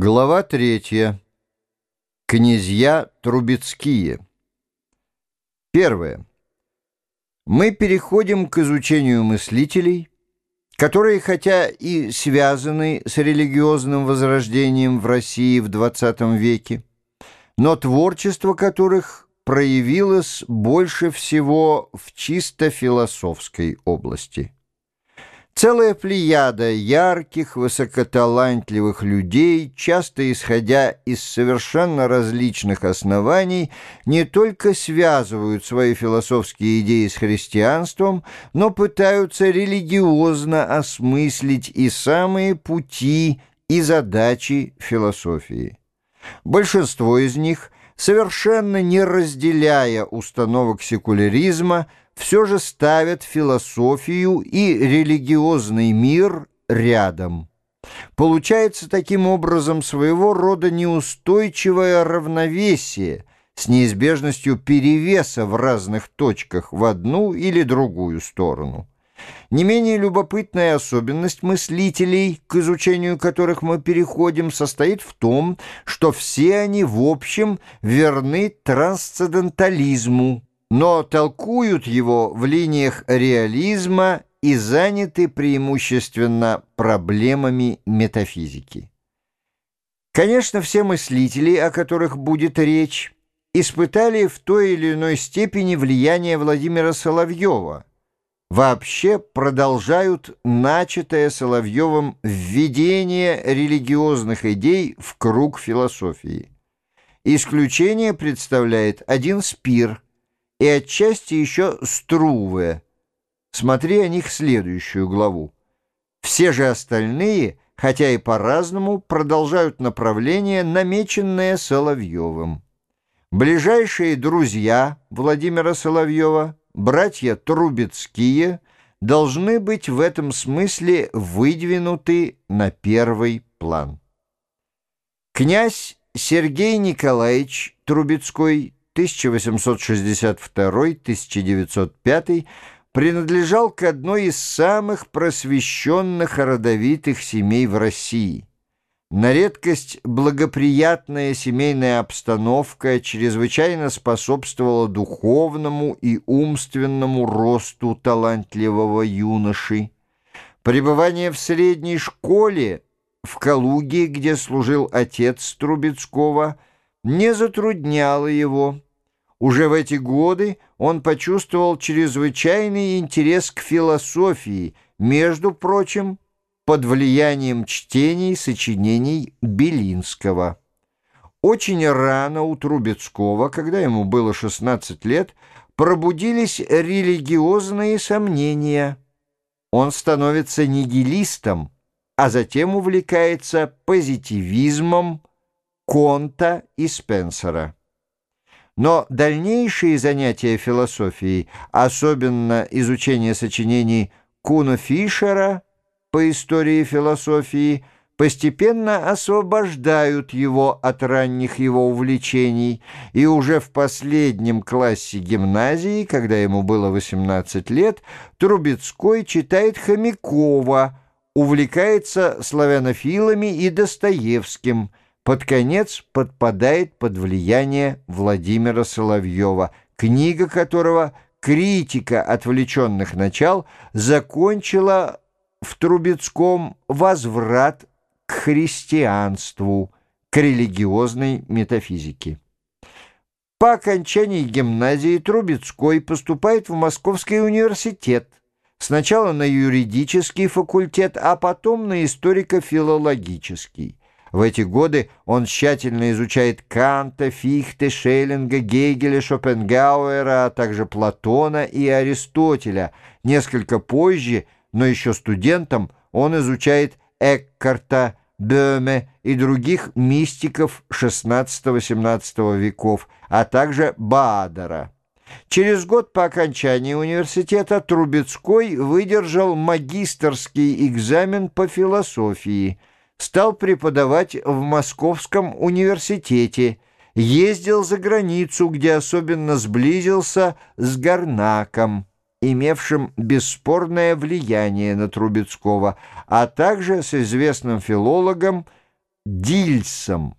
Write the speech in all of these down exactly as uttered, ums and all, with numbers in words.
Глава третья. Князья Трубецкие. Первое. Мы переходим к изучению мыслителей, которые, хотя и связаны с религиозным возрождением в России в двадцатом веке, но творчество которых проявилось больше всего в чисто философской области. Целая плеяда ярких, высокоталантливых людей, часто исходя из совершенно различных оснований, не только связывают свои философские идеи с христианством, но пытаются религиозно осмыслить и самые пути и задачи философии. Большинство из них, совершенно не разделяя установок секуляризма, все же ставят философию и религиозный мир рядом. Получается таким образом своего рода неустойчивое равновесие с неизбежностью перевеса в разных точках в одну или другую сторону. Не менее любопытная особенность мыслителей, к изучению которых мы переходим, состоит в том, что все они в общем верны трансцендентализму, но толкуют его в линиях реализма и заняты преимущественно проблемами метафизики. Конечно, все мыслители, о которых будет речь, испытали в той или иной степени влияние Владимира Соловьева, вообще продолжают начатое Соловьевым введение религиозных идей в круг философии. Исключение представляет один Спир и отчасти еще Струве. Смотри о них следующую главу. Все же остальные, хотя и по-разному, продолжают направление, намеченное Соловьевым. Ближайшие друзья Владимира Соловьева, братья Трубецкие, должны быть в этом смысле выдвинуты на первый план. Князь Сергей Николаевич Трубецкой тысяча восемьсот шестьдесят второй — тысяча девятьсот пятый принадлежал к одной из самых просвещенных и родовитых семей в России. На редкость благоприятная семейная обстановка чрезвычайно способствовала духовному и умственному росту талантливого юноши. Пребывание в средней школе в Калуге, где служил отец Трубецкого, не затрудняло его. Уже в эти годы он почувствовал чрезвычайный интерес к философии, между прочим, под влиянием чтений сочинений Белинского. Очень рано у Трубецкого, когда ему было шестнадцать лет, пробудились религиозные сомнения. Он становится нигилистом, а затем увлекается позитивизмом Конта и Спенсера. Но дальнейшие занятия философией, особенно изучение сочинений Куно Фишера по истории философии, постепенно освобождают его от ранних его увлечений, и уже в последнем классе гимназии, когда ему было восемнадцать лет, Трубецкой читает Хомякова, увлекается славянофилами и Достоевским, под конец подпадает под влияние Владимира Соловьева, книга которого «Критика отвлеченных начал» закончила в Трубецком возврат к христианству, к религиозной метафизике. По окончании гимназии Трубецкой поступает в Московский университет, сначала на юридический факультет, а потом на историко-филологический. В эти годы он тщательно изучает Канта, Фихте, Шеллинга, Гегеля, Шопенгауэра, а также Платона и Аристотеля. Несколько позже, но еще студентом, он изучает Эккарта, Бöhme и других мистиков шестнадцатого-семнадцатого веков, а также Баадера. Через год по окончании университета Трубецкой выдержал магистерский экзамен по философии, стал преподавать в Московском университете, ездил за границу, где особенно сблизился с Гарнаком, имевшим бесспорное влияние на Трубецкого, а также с известным филологом Дильсом.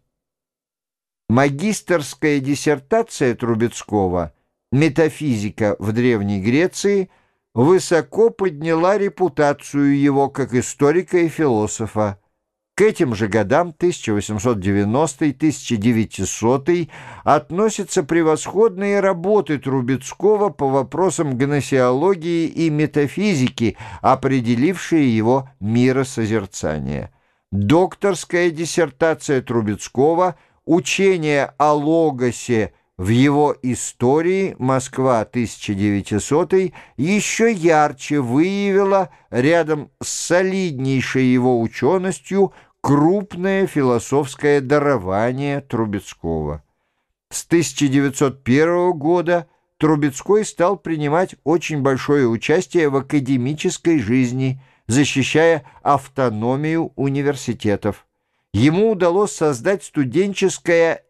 Магистерская диссертация Трубецкого «Метафизика в Древней Греции» высоко подняла репутацию его как историка и философа. К этим же годам, тысяча восемьсот девяностый — тысяча девятисотый, относятся превосходные работы Трубецкого по вопросам гносеологии и метафизики, определившие его миросозерцание. Докторская диссертация Трубецкого «Учение о логосе в его истории. Москва, тысяча девятисотый» еще ярче выявила рядом с солиднейшей его ученостью крупное философское дарование Трубецкого. С тысяча девятьсот первого года Трубецкой стал принимать очень большое участие в академической жизни, защищая автономию университетов. Ему удалось создать студенческое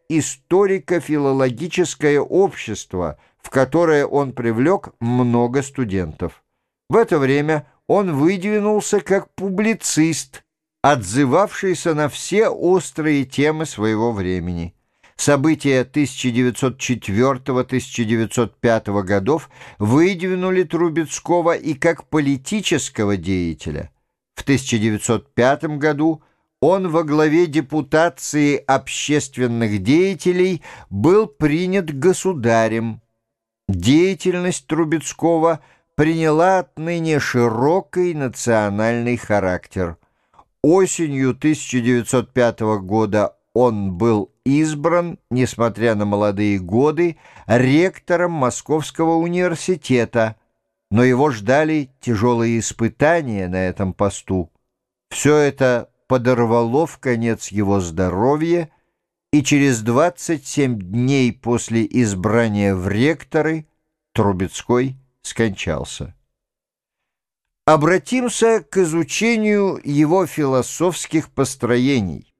историко-филологическое общество, в которое он привлек много студентов. В это время он выдвинулся как публицист, отзывавшийся на все острые темы своего времени. События тысяча девятьсот четвёртого — тысяча девятьсот пятого годов выдвинули Трубецкого и как политического деятеля. В тысяча девятьсот пятом году он во главе депутации общественных деятелей был принят государем. Деятельность Трубецкого приняла отныне широкий национальный характер. Осенью тысяча девятьсот пятого года он был избран, несмотря на молодые годы, ректором Московского университета, но его ждали тяжелые испытания на этом посту. Все это подорвало вконец его здоровье, и через двадцать семь дней после избрания в ректоры Трубецкой скончался. Обратимся к изучению его философских построений.